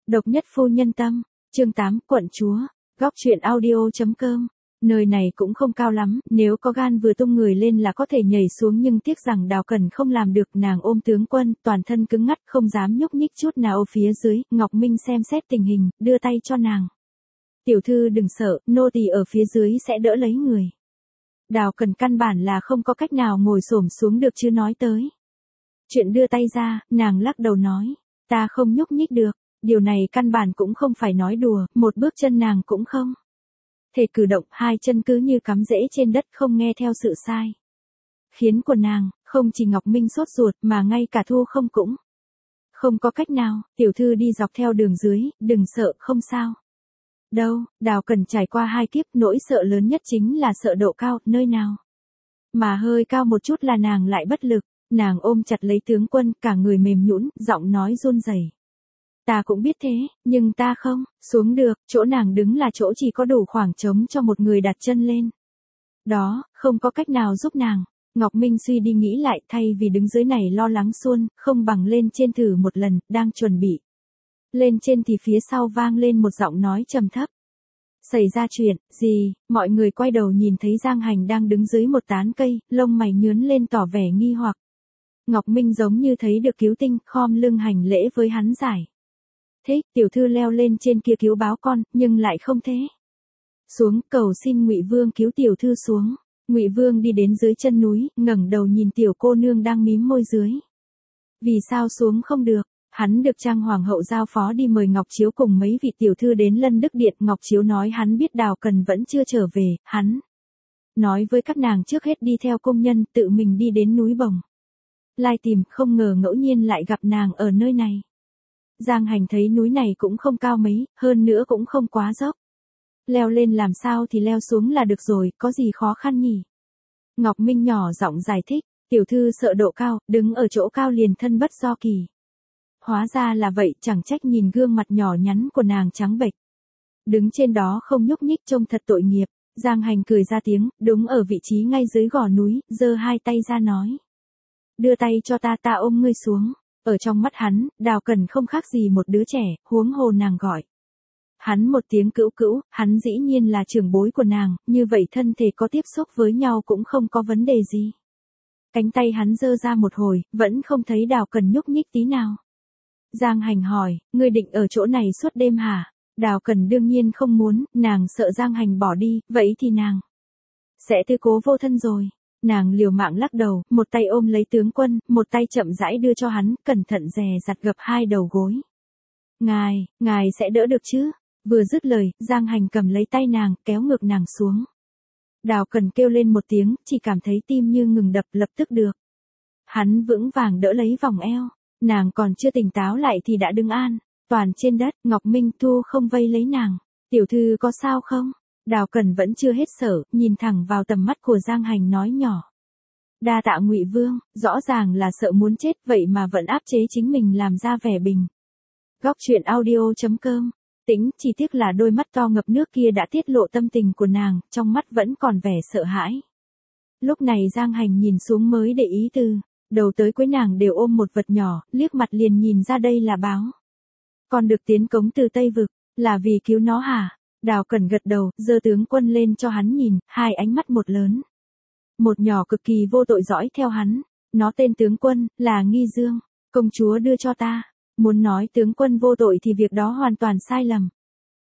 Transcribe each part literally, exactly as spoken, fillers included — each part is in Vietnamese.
Độc nhất phu nhân tâm, chương tám, quận chúa, góc truyện audio chấm com. Nơi này cũng không cao lắm, nếu có gan vừa tung người lên là có thể nhảy xuống, nhưng tiếc rằng Đào Cẩn không làm được. Nàng ôm tướng quân, toàn thân cứng ngắc, không dám nhúc nhích chút nào. Ở phía dưới, Ngọc Minh xem xét tình hình, đưa tay cho nàng. Tiểu thư đừng sợ, nô tỳ ở phía dưới sẽ đỡ lấy người. Đào Cẩn căn bản là không có cách nào ngồi xổm xuống được chứ nói tới chuyện đưa tay ra, nàng lắc đầu nói, ta không nhúc nhích được. Điều này căn bản cũng không phải nói đùa, một bước chân nàng cũng không thể cử động, hai chân cứ như cắm rễ trên đất, không nghe theo sự sai khiến của nàng. Không chỉ Ngọc Minh sốt ruột, mà ngay cả Thu Không cũng không có cách nào. Tiểu thư đi dọc theo đường dưới, đừng sợ, không sao đâu. Đào Cẩn trải qua hai kiếp, nỗi sợ lớn nhất chính là sợ độ cao, nơi nào mà hơi cao một chút là nàng lại bất lực. Nàng ôm chặt lấy tướng quân, cả người mềm nhũn, giọng nói run rẩy. Ta cũng biết thế, nhưng ta không xuống được. Chỗ nàng đứng là chỗ chỉ có đủ khoảng trống cho một người đặt chân lên. Đó, không có cách nào giúp nàng. Ngọc Minh suy đi nghĩ lại, thay vì đứng dưới này lo lắng suôn, không bằng lên trên thử một lần. Đang chuẩn bị lên trên thì phía sau vang lên một giọng nói trầm thấp. Xảy ra chuyện gì? Mọi người quay đầu nhìn thấy Giang Hành đang đứng dưới một tán cây, lông mày nhướng lên tỏ vẻ nghi hoặc. Ngọc Minh giống như thấy được cứu tinh, khom lưng hành lễ với hắn giải thích. Tiểu thư leo lên trên kia cứu báo con, nhưng lại không thế xuống, cầu xin Ngụy Vương cứu tiểu thư xuống. Ngụy Vương đi đến dưới chân núi, ngẩng đầu nhìn tiểu cô nương đang mím môi dưới. Vì sao xuống không được? Hắn được Trang Hoàng hậu giao phó đi mời Ngọc Chiếu cùng mấy vị tiểu thư đến Lân Đức Điện. Ngọc Chiếu nói hắn biết Đào Cẩn vẫn chưa trở về, hắn nói với các nàng trước hết đi theo công nhân, tự mình đi đến núi Bồng Lai tìm, không ngờ ngẫu nhiên lại gặp nàng ở nơi này. Giang Hành thấy núi này cũng không cao mấy, hơn nữa cũng không quá dốc. Leo lên làm sao thì leo xuống là được rồi, có gì khó khăn nhỉ? Ngọc Minh nhỏ giọng giải thích, tiểu thư sợ độ cao, đứng ở chỗ cao liền thân bất do kỳ. Hóa ra là vậy, chẳng trách nhìn gương mặt nhỏ nhắn của nàng trắng bệch. Đứng trên đó không nhúc nhích trông thật tội nghiệp. Giang Hành cười ra tiếng, đúng ở vị trí ngay dưới gò núi, giơ hai tay ra nói. Đưa tay cho ta, ta ôm ngươi xuống. Ở trong mắt hắn, Đào Cẩn không khác gì một đứa trẻ, huống hồ nàng gọi hắn một tiếng cữu cữu, hắn dĩ nhiên là trưởng bối của nàng, như vậy thân thể có tiếp xúc với nhau cũng không có vấn đề gì. Cánh tay hắn giơ ra một hồi, vẫn không thấy Đào Cẩn nhúc nhích tí nào. Giang Hành hỏi, ngươi định ở chỗ này suốt đêm hả? Đào Cẩn đương nhiên không muốn, nàng sợ Giang Hành bỏ đi, vậy thì nàng sẽ tư cố vô thân rồi. Nàng liều mạng lắc đầu, một tay ôm lấy tướng quân, một tay chậm rãi đưa cho hắn, cẩn thận dè dặt gập hai đầu gối. Ngài, ngài sẽ đỡ được chứ? Vừa dứt lời, Giang Hành cầm lấy tay nàng, kéo ngược nàng xuống. Đào Cẩn kêu lên một tiếng, chỉ cảm thấy tim như ngừng đập, lập tức được hắn vững vàng đỡ lấy vòng eo. Nàng còn chưa tỉnh táo lại thì đã đứng an toàn trên đất. Ngọc Minh, Thu Không vây lấy nàng. Tiểu thư có sao không? Đào Cẩn vẫn chưa hết sợ, nhìn thẳng vào tầm mắt của Giang Hành nói nhỏ. Đa tạ Ngụy Vương, rõ ràng là sợ muốn chết, vậy mà vẫn áp chế chính mình làm ra vẻ bình. Góc truyện audio chấm com. Tính, chỉ tiếc là đôi mắt to ngập nước kia đã tiết lộ tâm tình của nàng, trong mắt vẫn còn vẻ sợ hãi. Lúc này Giang Hành nhìn xuống mới để ý từ đầu tới cuối nàng đều ôm một vật nhỏ, liếc mặt liền nhìn ra đây là báo. Còn được tiến cống từ Tây Vực, là vì cứu nó hả? Đào Cẩn gật đầu, giơ tướng quân lên cho hắn nhìn, hai ánh mắt một lớn. Một nhỏ cực kỳ vô tội dõi theo hắn. Nó tên tướng quân, là Nghi Dương. Công chúa đưa cho ta. Muốn nói tướng quân vô tội thì việc đó hoàn toàn sai lầm.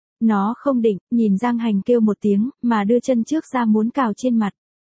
Nó không định, nhìn Giang Hành kêu một tiếng, mà đưa chân trước ra muốn cào trên mặt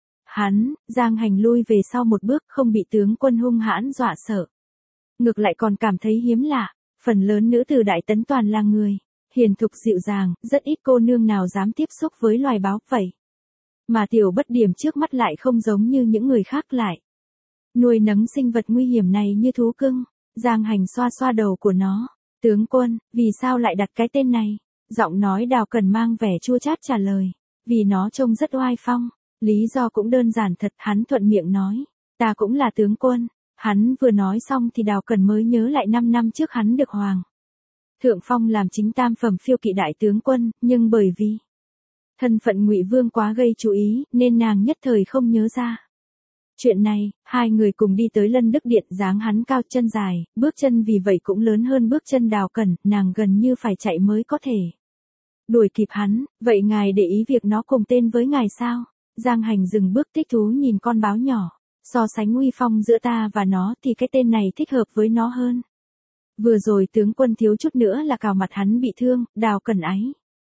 hắn. Giang Hành lui về sau một bước, không bị tướng quân hung hãn dọa sợ. Ngược lại còn cảm thấy hiếm lạ. Phần lớn nữ tử Đại Tấn toàn là người hiền thục dịu dàng, rất ít cô nương nào dám tiếp xúc với loài báo vậy. Mà tiểu bất điểm trước mắt lại không giống như những người khác lại nuôi nấng sinh vật nguy hiểm này như thú cưng. Giang Hành xoa xoa đầu của nó. Tướng quân, vì sao lại đặt cái tên này? Giọng nói Đào Cẩn mang vẻ chua chát trả lời. Vì nó trông rất oai phong. Lý do cũng đơn giản thật, hắn thuận miệng nói. Ta cũng là tướng quân. Hắn vừa nói xong thì Đào Cẩn mới nhớ lại năm năm trước hắn được Hoàng thượng phong làm chính tam phẩm phiêu kỵ đại tướng quân, nhưng bởi vì thân phận Ngụy Vương quá gây chú ý, nên nàng nhất thời không nhớ ra. Chuyện này, hai người cùng đi tới Lân Đức Điện, dáng hắn cao chân dài, bước chân vì vậy cũng lớn hơn bước chân Đào Cẩn, nàng gần như phải chạy mới có thể đuổi kịp hắn. Vậy ngài để ý việc nó cùng tên với ngài sao? Giang Hành dừng bước thích thú nhìn con báo nhỏ. So sánh uy phong giữa ta và nó thì cái tên này thích hợp với nó hơn. Vừa rồi tướng quân thiếu chút nữa là cào mặt hắn bị thương, Đào Cẩn áy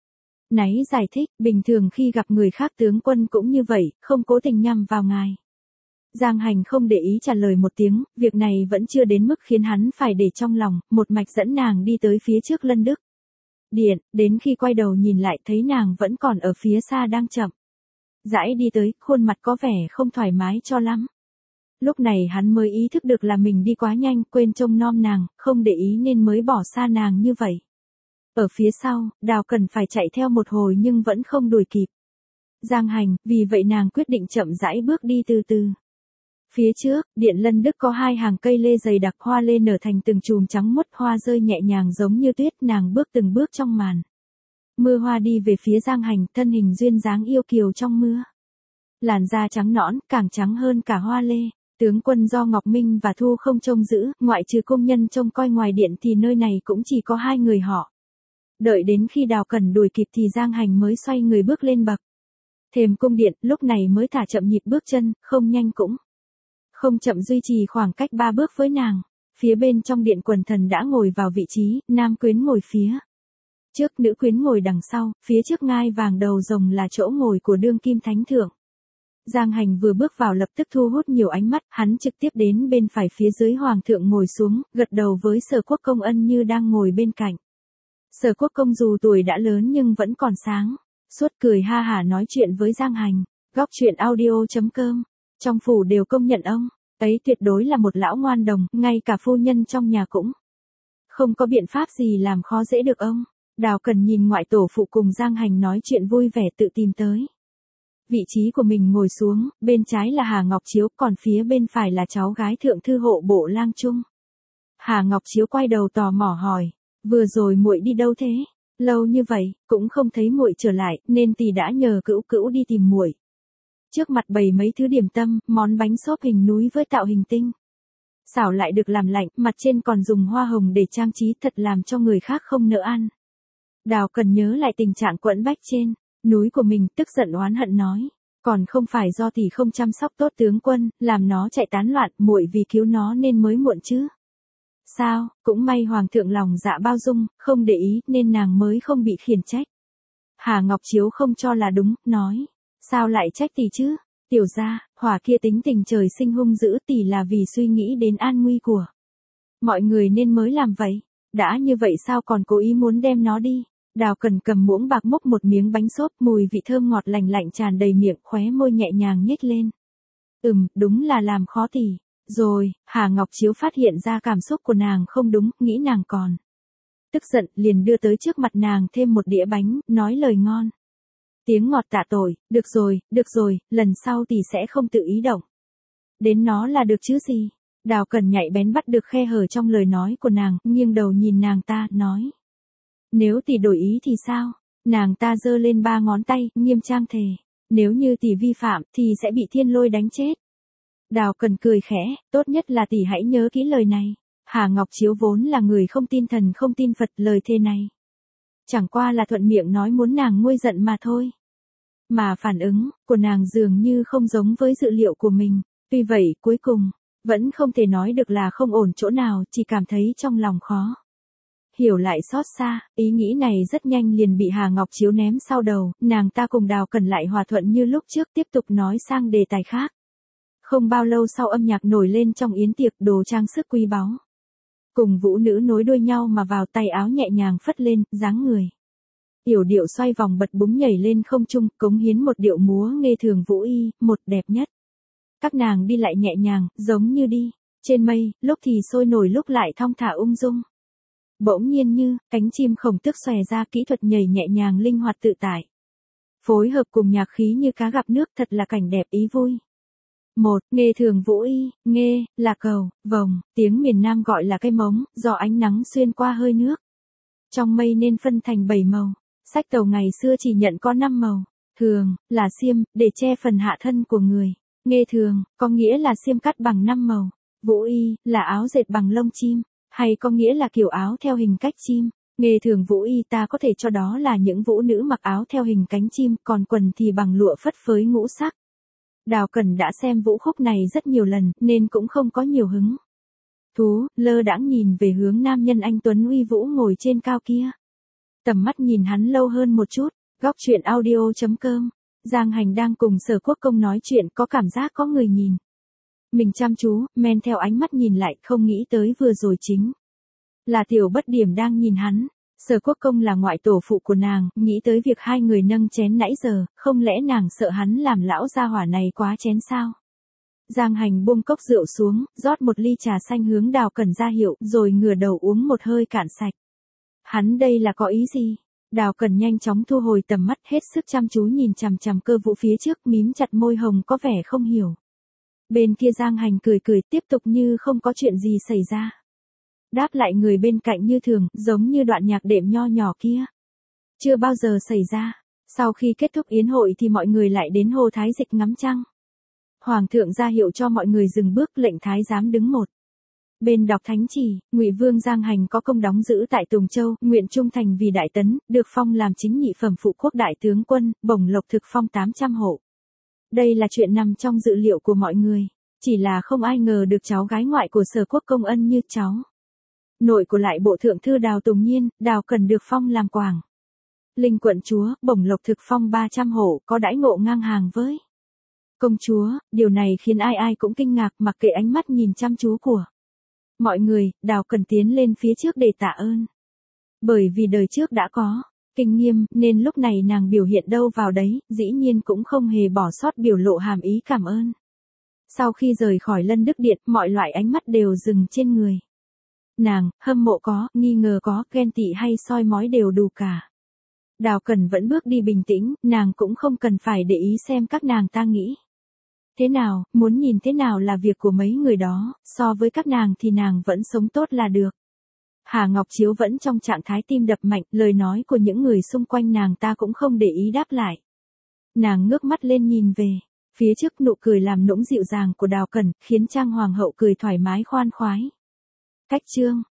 náy giải thích, bình thường khi gặp người khác tướng quân cũng như vậy, không cố tình nhằm vào ngài. Giang Hành không để ý trả lời một tiếng, việc này vẫn chưa đến mức khiến hắn phải để trong lòng, một mạch dẫn nàng đi tới phía trước Lân Đức Điện, đến khi quay đầu nhìn lại thấy nàng vẫn còn ở phía xa đang chậm rãi đi tới, khuôn mặt có vẻ không thoải mái cho lắm. Lúc này hắn mới ý thức được là mình đi quá nhanh, quên trông nom nàng, không để ý nên mới bỏ xa nàng như vậy. Ở phía sau, Đào Cẩn phải chạy theo một hồi nhưng vẫn không đuổi kịp Giang Hành, vì vậy nàng quyết định chậm rãi bước đi từ từ. Phía trước, điện Lân Đức có hai hàng cây lê dày đặc, hoa lê nở thành từng chùm trắng muốt, hoa rơi nhẹ nhàng giống như tuyết, nàng bước từng bước trong màn mưa hoa đi về phía Giang Hành, thân hình duyên dáng yêu kiều trong mưa. Làn da trắng nõn, càng trắng hơn cả hoa lê. Tướng quân do Ngọc Minh và Thu không trông giữ, ngoại trừ công nhân trông coi ngoài điện thì nơi này cũng chỉ có hai người họ. Đợi đến khi Đào Cẩn đuổi kịp thì Giang Hành mới xoay người bước lên bậc thềm cung điện, lúc này mới thả chậm nhịp bước chân, không nhanh cũng không chậm, duy trì khoảng cách ba bước với nàng. Phía bên trong điện quần thần đã ngồi vào vị trí, nam quyến ngồi phía trước, nữ quyến ngồi đằng sau, phía trước ngai vàng đầu rồng là chỗ ngồi của đương kim thánh thượng. Giang Hành vừa bước vào lập tức thu hút nhiều ánh mắt, hắn trực tiếp đến bên phải phía dưới hoàng thượng ngồi xuống, gật đầu với Sở Quốc Công Ân Như đang ngồi bên cạnh. Sở Quốc Công dù tuổi đã lớn nhưng vẫn còn sáng suốt, cười ha hả nói chuyện với Giang Hành. Góc truyện audio chấm com. Trong phủ đều công nhận ông ấy tuyệt đối là một lão ngoan đồng, ngay cả phu nhân trong nhà cũng không có biện pháp gì làm khó dễ được ông. Đào Cẩn nhìn ngoại tổ phụ cùng Giang Hành nói chuyện vui vẻ tự tìm tới vị trí của mình ngồi xuống, bên trái là Hà Ngọc Chiếu, còn phía bên phải là cháu gái thượng thư hộ bộ Lang Trung. Hà Ngọc Chiếu quay đầu tò mò hỏi, vừa rồi muội đi đâu thế? Lâu như vậy, cũng không thấy muội trở lại, nên tỷ đã nhờ cữu cữu đi tìm muội. Trước mặt bày mấy thứ điểm tâm, món bánh xốp hình núi với tạo hình tinh xảo lại được làm lạnh, mặt trên còn dùng hoa hồng để trang trí, thật làm cho người khác không nỡ ăn. Đào Cẩn nhớ lại tình trạng quẫn bách trên núi của mình, tức giận oán hận nói, còn không phải do tỷ không chăm sóc tốt tướng quân, làm nó chạy tán loạn, muội vì cứu nó nên mới muộn chứ. Sao, cũng may hoàng thượng lòng dạ bao dung, không để ý nên nàng mới không bị khiển trách. Hà Ngọc Chiếu không cho là đúng, nói, sao lại trách tỷ chứ? Tiểu gia, hỏa kia tính tình trời sinh hung dữ, tỷ là vì suy nghĩ đến an nguy của mọi người nên mới làm vậy. Đã như vậy sao còn cố ý muốn đem nó đi? Đào Cẩn cầm muỗng bạc múc một miếng bánh xốp, mùi vị thơm ngọt lành lạnh tràn đầy miệng, khóe môi nhẹ nhàng nhếch lên. Ừm, đúng là làm khó tỷ. Rồi, Hà Ngọc Chiếu phát hiện ra cảm xúc của nàng không đúng, nghĩ nàng còn tức giận, liền đưa tới trước mặt nàng thêm một đĩa bánh, nói lời ngon tiếng ngọt tạ tội, được rồi, được rồi, lần sau tỷ sẽ không tự ý động đến nó là được chứ gì. Đào Cẩn nhạy bén bắt được khe hở trong lời nói của nàng, nghiêng đầu nhìn nàng ta, nói, nếu tỷ đổi ý thì sao? Nàng ta giơ lên ba ngón tay, nghiêm trang thề, nếu như tỷ vi phạm thì sẽ bị thiên lôi đánh chết. Đào Cẩn cười khẽ, tốt nhất là tỷ hãy nhớ kỹ lời này. Hà Ngọc Chiếu vốn là người không tin thần không tin Phật, lời thề này chẳng qua là thuận miệng nói muốn nàng nguôi giận mà thôi. Mà phản ứng của nàng dường như không giống với dự liệu của mình, tuy vậy cuối cùng vẫn không thể nói được là không ổn chỗ nào, chỉ cảm thấy trong lòng khó hiểu lại xót xa. Ý nghĩ này rất nhanh liền bị Hà Ngọc Chiếu ném sau đầu, nàng ta cùng Đào Cẩn lại hòa thuận như lúc trước, tiếp tục nói sang đề tài khác. Không bao lâu sau, âm nhạc nổi lên trong yến tiệc, đồ trang sức quý báu cùng vũ nữ nối đuôi nhau mà vào, tay áo nhẹ nhàng phất lên, dáng người yểu điệu xoay vòng bật búng nhảy lên không trung, cống hiến một điệu múa nghê thường vũ y, một đẹp nhất. Các nàng đi lại nhẹ nhàng, giống như đi trên mây, lúc thì sôi nổi lúc lại thong thả ung dung. Bỗng nhiên như cánh chim khổng tước xòe ra, kỹ thuật nhảy nhẹ nhàng linh hoạt tự tại, phối hợp cùng nhạc khí như cá gặp nước, thật là cảnh đẹp ý vui. Một, nghê thường vũ y, nghê, là cầu, vòng, tiếng miền Nam gọi là cây mống, do ánh nắng xuyên qua hơi nước trong mây nên phân thành bảy màu. Sách tàu ngày xưa chỉ nhận có năm màu. Thường, là xiêm, để che phần hạ thân của người. Nghê thường, có nghĩa là xiêm cắt bằng năm màu. Vũ y, là áo dệt bằng lông chim, hay có nghĩa là kiểu áo theo hình cách chim. Nghê thường vũ y ta có thể cho đó là những vũ nữ mặc áo theo hình cánh chim, còn quần thì bằng lụa phất phới ngũ sắc. Đào Cẩn đã xem vũ khúc này rất nhiều lần, nên cũng không có nhiều hứng thú, lơ đãng nhìn về hướng nam nhân anh tuấn uy vũ ngồi trên cao kia. Tầm mắt nhìn hắn lâu hơn một chút, góc truyện audio chấm com. Giang Hành đang cùng Sở Quốc Công nói chuyện, có cảm giác có người nhìn mình chăm chú, men theo ánh mắt nhìn lại, không nghĩ tới vừa rồi chính là Tiểu Bất Điểm đang nhìn hắn. Sở Quốc Công là ngoại tổ phụ của nàng, nghĩ tới việc hai người nâng chén nãy giờ, không lẽ nàng sợ hắn làm lão gia hỏa này quá chén sao? Giang Hành buông cốc rượu xuống, rót một ly trà xanh hướng Đào Cẩn ra hiệu, rồi ngửa đầu uống một hơi cạn sạch. Hắn đây là có ý gì? Đào Cẩn nhanh chóng thu hồi tầm mắt, hết sức chăm chú nhìn chằm chằm cơ vũ phía trước, mím chặt môi hồng có vẻ không hiểu. Bên kia Giang Hành cười cười, tiếp tục như không có chuyện gì xảy ra. Đáp lại người bên cạnh như thường, giống như đoạn nhạc đệm nho nhỏ kia. Chưa bao giờ xảy ra. Sau khi kết thúc yến hội thì mọi người lại đến Hồ Thái Dịch ngắm trăng. Hoàng thượng ra hiệu cho mọi người dừng bước, lệnh thái giám đứng một bên đọc thánh chỉ. Ngụy Vương Giang Hành có công đóng giữ tại Tùng Châu, nguyện trung thành vì đại tấn, được phong làm chính nhị phẩm phụ quốc đại tướng quân, bổng lộc thực phong tám trăm hộ. Đây là chuyện nằm trong dự liệu của mọi người, chỉ là không ai ngờ được cháu gái ngoại của Sở Quốc Công ân như cháu nội của lại bộ thượng thư Đào Tùng Nhiên, Đào Cẩn được phong làm quảng linh quận chúa, bổng lộc thực phong ba trăm hộ, có đãi ngộ ngang hàng với công chúa. Điều này khiến ai ai cũng kinh ngạc, mặc kệ ánh mắt nhìn chăm chú của mọi người. Đào Cẩn tiến lên phía trước để tạ ơn. Bởi vì đời trước đã có kinh nghiệm, nên lúc này nàng biểu hiện đâu vào đấy, dĩ nhiên cũng không hề bỏ sót biểu lộ hàm ý cảm ơn. Sau khi rời khỏi Lân Đức Điện, mọi loại ánh mắt đều dừng trên người nàng, hâm mộ có, nghi ngờ có, ghen tị hay soi mói đều đủ cả. Đào Cẩn vẫn bước đi bình tĩnh, nàng cũng không cần phải để ý xem các nàng ta nghĩ thế nào, muốn nhìn thế nào là việc của mấy người đó, so với các nàng thì nàng vẫn sống tốt là được. Hà Ngọc Chiếu vẫn trong trạng thái tim đập mạnh, lời nói của những người xung quanh nàng ta cũng không để ý đáp lại. Nàng ngước mắt lên nhìn về phía trước, nụ cười làm nũng dịu dàng của Đào Cẩn, khiến Trang Hoàng hậu cười thoải mái khoan khoái. Cách chương